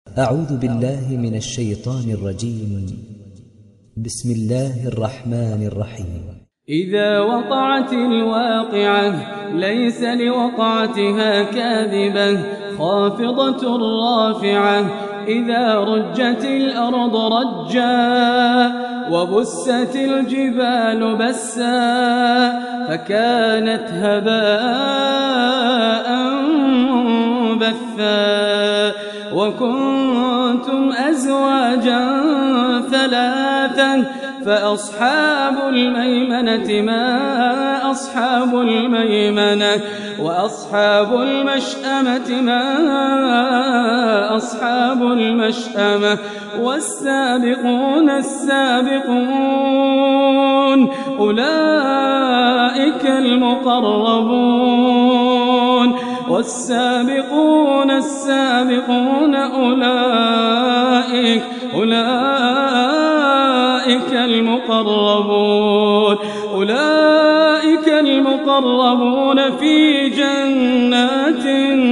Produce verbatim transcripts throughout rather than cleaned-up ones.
أعوذ بالله من الشيطان الرجيم. بسم الله الرحمن الرحيم. إذا وقعت الواقعة ليس لوقعتها كاذبة خافضة رافعة إذا رجت الأرض رجا وبست الجبال بسا فكانت هباء بثا وكنتم أزواجا ثلاثا فأصحاب الميمنة ما أصحاب الميمنة وأصحاب المشأمة ما أصحاب المشأمة والسابقون السابقون أولئك المقربون والسابقون السابقون أولئك أولئك المقربون أولئك المقربون في جنات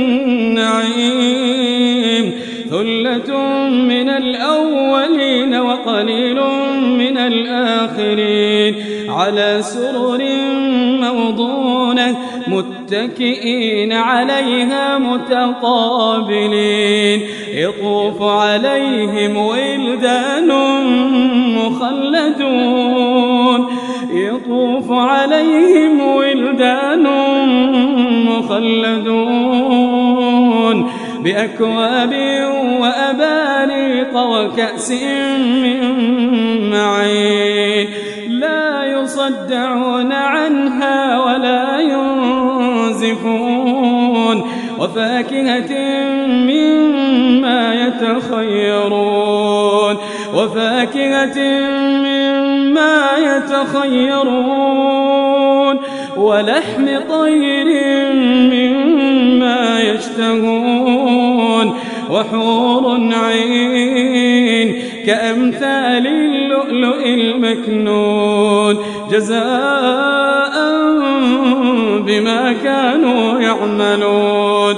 النعيم ثلة من الأولين وقليل من الآخرين على سرر موضونة متكئين عليها متقابلين يطوف عليهم ولدان مخلدون يطوف عليهم ولدان مخلدون بأكواب وأباريق وكأس من معين لا يصدعون عنها ولا ينزفون وفاكهة مما يتخيرون وفاكهة مما يتخيرون ولحم طير مما يشتهون وحور عين كأمثال اللؤلؤ المكنون جزاء بما كانوا يعملون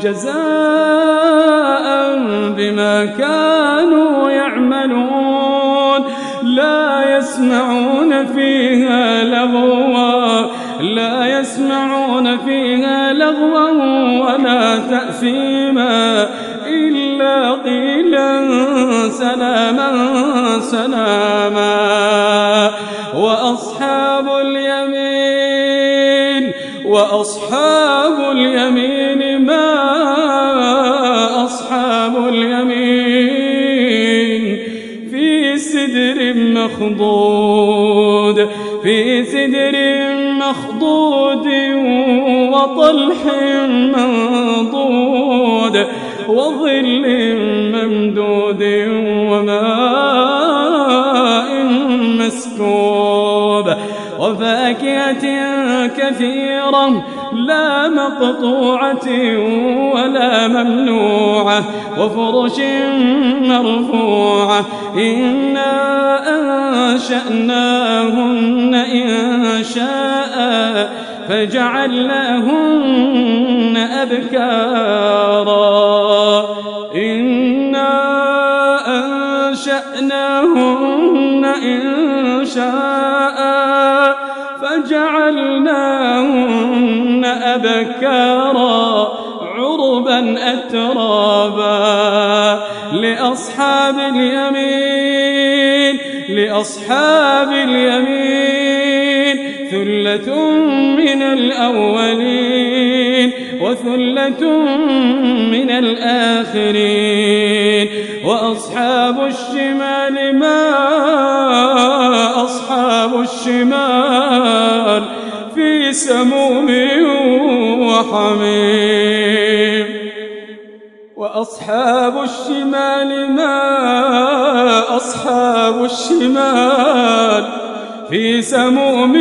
جزاء بما كانوا يعملون لا يسمعون فيها لغوا لا يسمعون فيها لغوا ولا تأثيما إلا قيلا سلاما سلاما وأصحاب اليمين وأصحاب اليمين ما أصحاب اليمين في سدر مخضود في سدر مخضود وطلح منضود وظل ممدود وماء مسكوب وفاكهة كثيرة لا مقطوعة ولا ممنوعة وفرش مرفوعة إنا أنشأناهن إنشاء فجعلناهن أبكارا إنا أنشأناهن إنشاء فجعلناهن أبكارا عربا أترابا لأصحاب اليمين لأصحاب اليمين ثلة من الأولين وثلة من الآخرين وأصحاب الشمال ما أصحاب الشمال في سموم وحميم وأصحاب الشمال ما أصحاب الشمال في سموم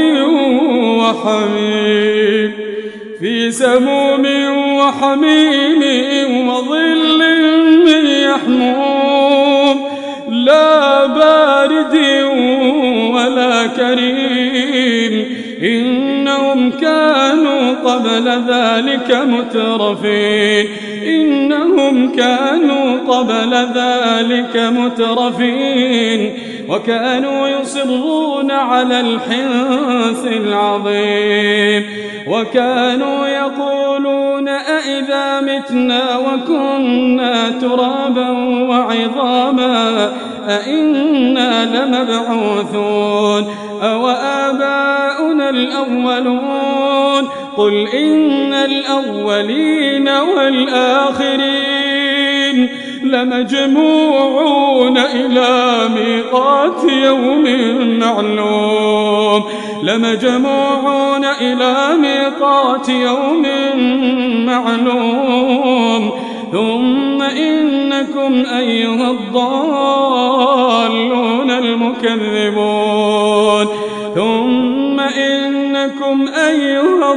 وحميم في سموم وحميم وظل من يحموم لا بارد ولا كريم إنهم كانوا قبل ذلك مترفين إنهم كانوا قبل ذلك مترفين وكانوا يصرون على الحنث العظيم وكانوا يقولون أئذا متنا وكنا ترابا وعظاما أئنا لمبعوثون أو آباؤنا الأولون قل إن الأولين والآخرين لمجموعون إلى ميقات يوم معلوم لمجموعون إلى ميقات يوم معلوم ثم إنكم أيها الضالون المكذبون ثم إنكم أيها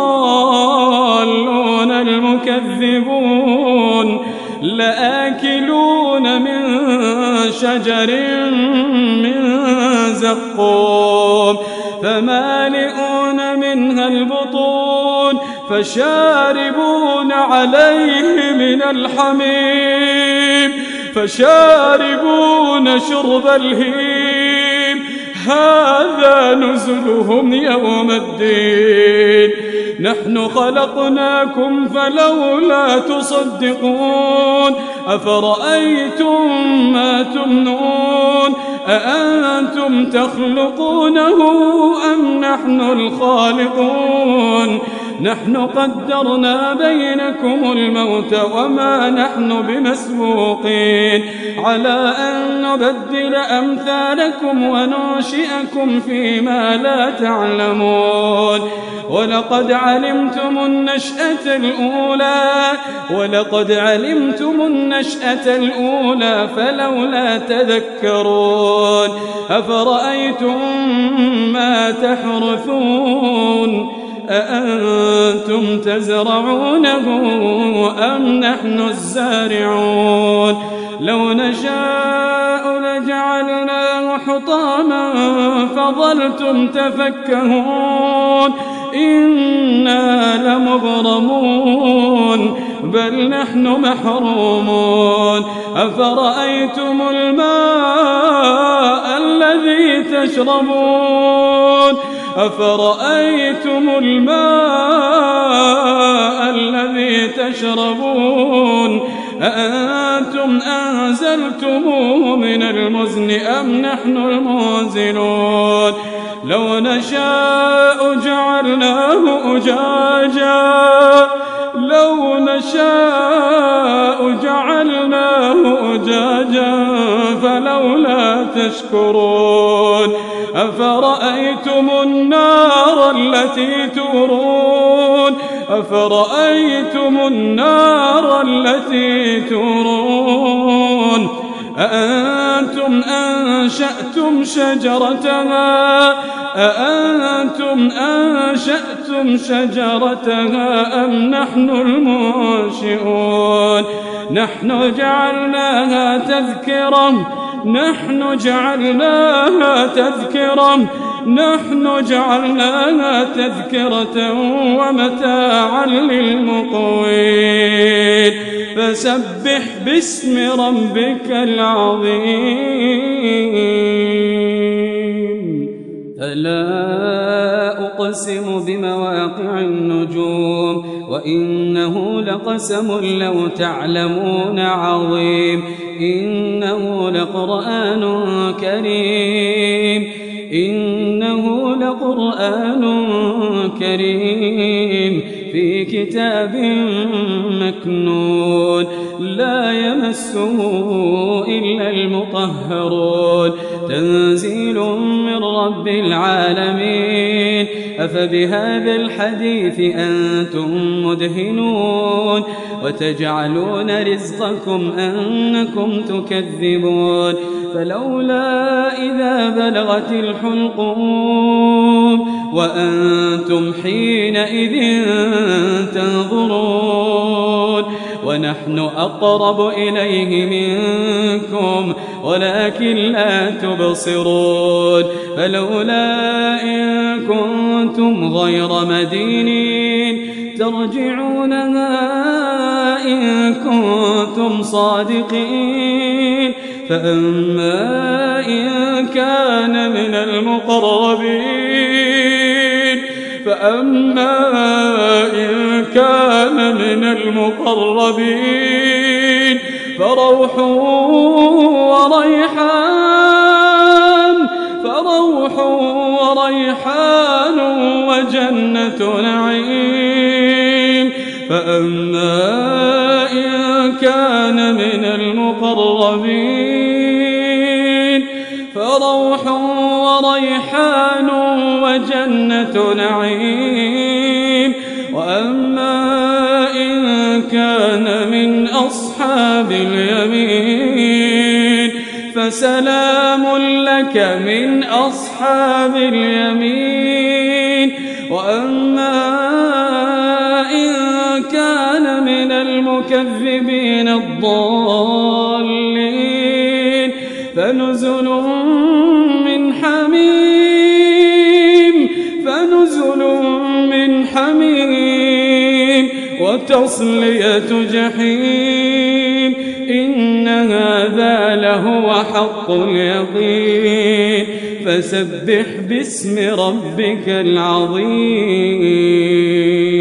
الضالون المكذبون لآكلون من شجر من زقوم فمالئون منها البطون فشاربون عليه من الحميم فشاربون شرب الهيم هذا نزلهم يوم الدين نحن خلقناكم فلولا تصدقون أفرأيتم ما تمنون أأنتم تخلقونه أم نحن الخالقون نحن قدرنا بينكم الموت وما نحن بمسبوقين على أن نبدل أمثالكم وننشئكم فيما لا تعلمون ولقد علمتم النشأة الأولى ولقد علمتم النشأة الأولى فلولا تذكرون أفرأيتم ما تحرثون أأنتم تزرعونه أم نحن الزارعون لو نشاء لجعلناه حطاما فظلتم تفكهون إنا لمغرمون بل نحن محرومون أفرأيتم الماء الذي تشربون أفرأيتم الماء الذي تشربون أأنتم أنزلتموه من المزن أم نحن المنزلون لو نشاء جعلناه أجاجا لو نشاء جعلناه أجاجا فلولا تشكرون أفرأيتم النار التي تورون أفرأيتم النار التي تورون أأنتم أنشأتم شجرتها أأنتم أنشأتم شجرتها أم نحن المنشئون نحن جعلناها تذكرة نحن جعلناها تذكرة نحن جعلناها تذكرة ومتاعا للمقوين فسبح باسم ربك العظيم فلا أقسم بمواقع النجوم وإنه لقسم لو تعلمون عظيم إنه لقرآن كريم إنه لقرآن كريم في كتاب مكنون لا يمسه إلا المطهرون تنزيل من رب العالمين أفبهذا الحديث أنتم مدهنون وتجعلون رزقكم أنكم تكذبون فلولا إذا بلغت الحلقوم وأنتم حينئذ تنظرون ونحن أقرب إليه منكم ولكن لا تبصرون فلولا إن كنتم غير مدينين ترجعونها إن كنتم صادقين فأما إن كان من المقربين فأما إن كان من المقربين فروح وريحان فروح وريحان وجنة نعيم فأما إن كان من المقربين فروح وريحان وجنة نعيم وأما إن كان من أصحاب اليمين فسلام لك من أصحاب اليمين وأما إن كان من المكذبين الضالين فنزل من حميم فنزل من حميم وتصلية جحيم إن هذا لهو حق اليقين فسبح باسم ربك العظيم.